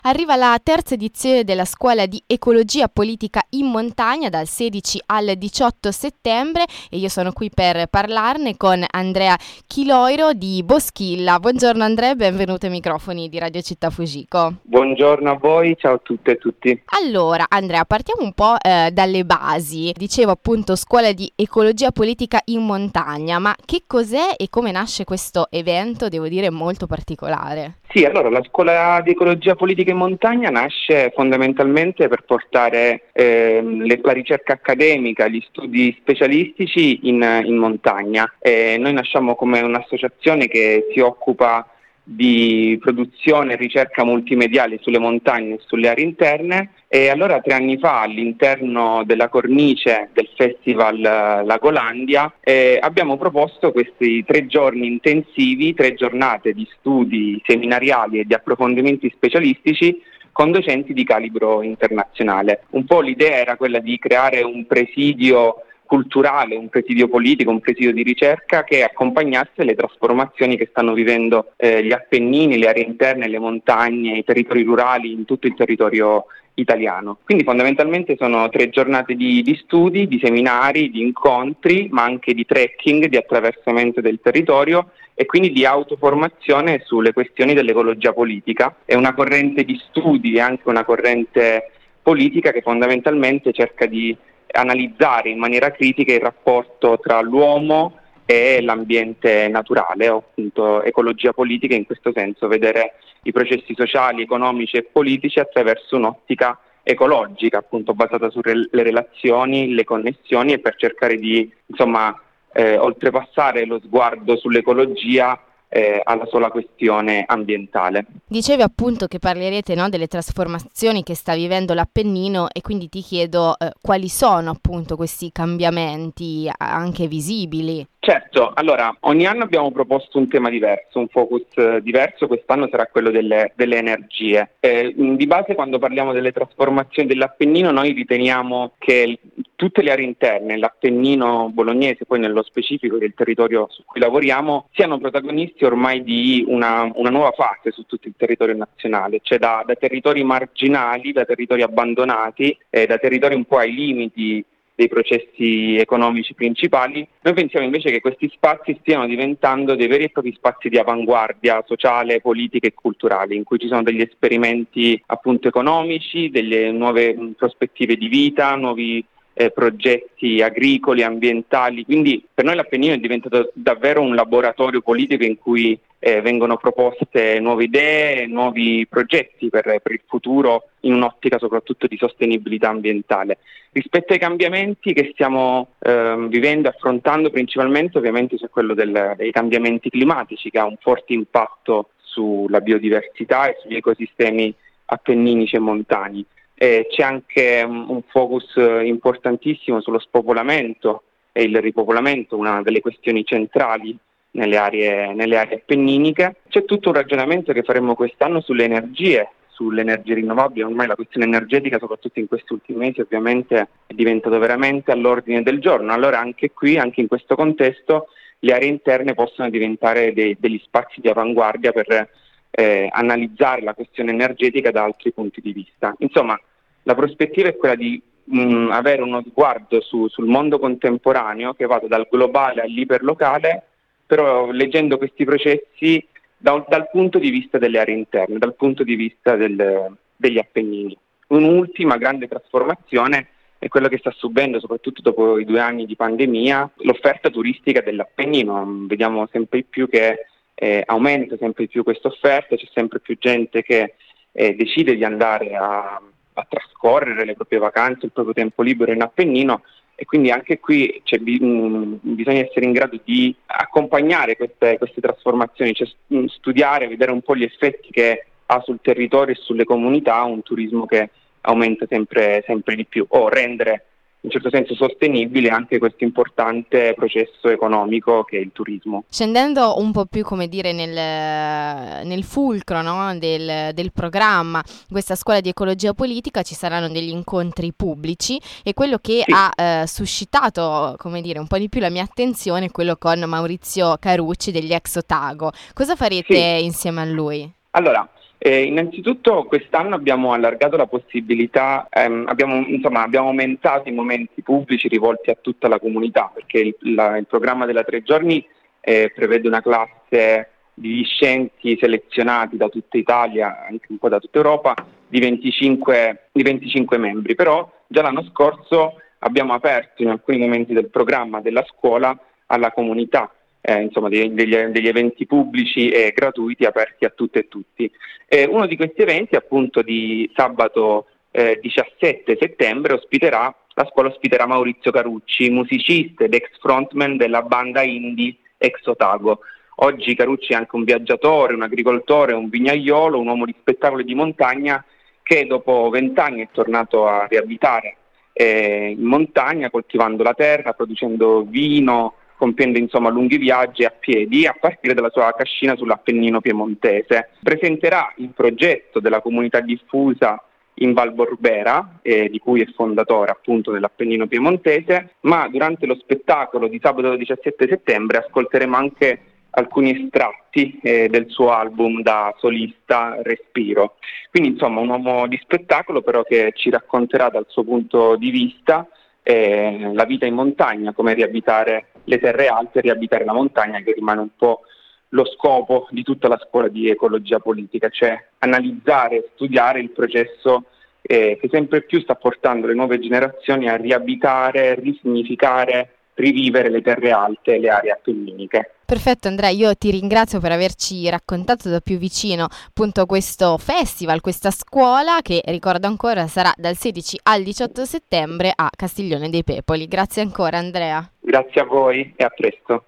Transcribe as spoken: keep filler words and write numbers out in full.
Arriva la terza edizione della Scuola di Ecologia Politica in Montagna dal sedici al diciotto settembre e io sono qui per parlarne con Andrea Chiloiro di Boschilla. Buongiorno Andrea e benvenuto ai microfoni di Radio Città Fugico. Buongiorno a voi, ciao a tutte e tutti. Allora Andrea, partiamo un po' eh, dalle basi. Dicevo appunto Scuola di Ecologia Politica in Montagna, ma che cos'è e come nasce questo evento, devo dire molto particolare? Sì, allora la Scuola di Ecologia Politica in Montagna nasce fondamentalmente per portare ehm, le, la ricerca accademica, gli studi specialistici in, in montagna. E noi nasciamo come un'associazione che si occupa di produzione e ricerca multimediale sulle montagne e sulle aree interne e allora tre anni fa all'interno della cornice del Festival Lagolandia eh, abbiamo proposto questi tre giorni intensivi, tre giornate di studi seminariali e di approfondimenti specialistici con docenti di calibro internazionale. Un po' l'idea era quella di creare un presidio culturale, un presidio politico, un presidio di ricerca che accompagnasse le trasformazioni che stanno vivendo eh, gli Appennini, le aree interne, le montagne, i territori rurali in tutto il territorio italiano. Quindi fondamentalmente sono tre giornate di, di studi, di seminari, di incontri, ma anche di trekking, di attraversamento del territorio e quindi di autoformazione sulle questioni dell'ecologia politica. È una corrente di studi e anche una corrente politica che fondamentalmente cerca di analizzare in maniera critica il rapporto tra l'uomo e l'ambiente naturale, o appunto ecologia politica in questo senso, vedere i processi sociali, economici e politici attraverso un'ottica ecologica, appunto basata sulle relazioni, le connessioni e per cercare di insomma eh, oltrepassare lo sguardo sull'ecologia Eh, alla sola questione ambientale. Dicevi appunto che parlerete, no, delle trasformazioni che sta vivendo l'Appennino e quindi ti chiedo eh, quali sono appunto questi cambiamenti anche visibili. Certo, allora ogni anno abbiamo proposto un tema diverso, un focus eh, diverso, quest'anno sarà quello delle, delle energie. Eh, di base quando parliamo delle trasformazioni dell'Appennino noi riteniamo che tutte le aree interne, l'Appennino bolognese, poi nello specifico del territorio su cui lavoriamo, siano protagonisti ormai di una, una nuova fase su tutto il territorio nazionale, cioè da, da territori marginali, da territori abbandonati, eh, da territori un po' ai limiti dei processi economici principali. Noi pensiamo invece che questi spazi stiano diventando dei veri e propri spazi di avanguardia sociale, politica e culturale, in cui ci sono degli esperimenti appunto economici, delle nuove mh, prospettive di vita, nuovi Eh, progetti agricoli, ambientali, quindi per noi l'Appennino è diventato davvero un laboratorio politico in cui eh, vengono proposte nuove idee, nuovi progetti per, per il futuro in un'ottica soprattutto di sostenibilità ambientale. Rispetto ai cambiamenti che stiamo eh, vivendo e affrontando principalmente ovviamente c'è quello del, dei cambiamenti climatici che ha un forte impatto sulla biodiversità e sugli ecosistemi appenninici e montani. Eh, c'è anche um, un focus uh, importantissimo sullo spopolamento e il ripopolamento, una delle questioni centrali nelle aree, nelle aree appenniniche. C'è tutto un ragionamento che faremo quest'anno sulle energie, sulle energie rinnovabili. Ormai la questione energetica, soprattutto in questi ultimi mesi, ovviamente è diventato veramente all'ordine del giorno. Allora anche qui, anche in questo contesto, le aree interne possono diventare dei, degli spazi di avanguardia per eh, analizzare la questione energetica da altri punti di vista. Insomma, la prospettiva è quella di mh, avere uno sguardo su, sul mondo contemporaneo che vada dal globale all'iperlocale, però leggendo questi processi da, dal punto di vista delle aree interne, dal punto di vista del, degli Appennini. Un'ultima grande trasformazione è quello che sta subendo, soprattutto dopo i due anni di pandemia, l'offerta turistica dell'Appennino. Vediamo sempre di più che eh, aumenta sempre di più questa offerta, c'è sempre più gente che eh, decide di andare a a trascorrere le proprie vacanze, il proprio tempo libero in Appennino e quindi anche qui c'è, mh, bisogna essere in grado di accompagnare queste, queste trasformazioni, cioè studiare, vedere un po' gli effetti che ha sul territorio e sulle comunità un turismo che aumenta sempre, sempre di più, o rendere in certo senso sostenibile anche questo importante processo economico che è il turismo. Scendendo un po' più, come dire, nel, nel fulcro, no, del, del programma, questa scuola di ecologia politica ci saranno degli incontri pubblici e quello che Sì. ha eh, suscitato, come dire, un po' di più la mia attenzione è quello con Maurizio Carucci degli ex Otago. Cosa farete Sì. insieme a lui? Allora, Eh, innanzitutto quest'anno abbiamo allargato la possibilità, ehm, abbiamo, insomma, abbiamo aumentato i momenti pubblici rivolti a tutta la comunità, perché il, la, il programma della tre giorni eh, prevede una classe di discenti selezionati da tutta Italia, anche un po' da tutta Europa, di venticinque, di venticinque membri, però già l'anno scorso abbiamo aperto in alcuni momenti del programma della scuola alla comunità. Eh, insomma degli, degli, degli eventi pubblici e gratuiti aperti a tutte e tutti. Eh, uno di questi eventi, appunto, di sabato eh, diciassette settembre, ospiterà la scuola ospiterà Maurizio Carucci, musicista ed ex frontman della banda indie Ex Otago. Oggi Carucci è anche un viaggiatore, un agricoltore, un vignaiolo, un uomo di spettacolo e di montagna che dopo vent'anni è tornato a riabitare eh, in montagna, coltivando la terra, producendo vino, compiendo insomma lunghi viaggi a piedi a partire dalla sua cascina sull'Appennino piemontese. Presenterà il progetto della comunità diffusa in Val Borbera, eh, di cui è fondatore appunto dell'Appennino piemontese, ma durante lo spettacolo di sabato diciassette settembre ascolteremo anche alcuni estratti eh, del suo album da solista Respiro. Quindi insomma un uomo di spettacolo, però, che ci racconterà dal suo punto di vista eh, la vita in montagna, come riabitare le terre alte, riabitare la montagna, che rimane un po' lo scopo di tutta la scuola di ecologia politica, cioè analizzare, studiare il processo eh, che sempre più sta portando le nuove generazioni a riabitare, risignificare, rivivere le terre alte e le aree appenniniche. Perfetto Andrea, io ti ringrazio per averci raccontato da più vicino appunto questo festival, questa scuola che, ricordo ancora, sarà dal sedici al diciotto settembre a Castiglione dei Pepoli. Grazie ancora Andrea. Grazie a voi e a presto.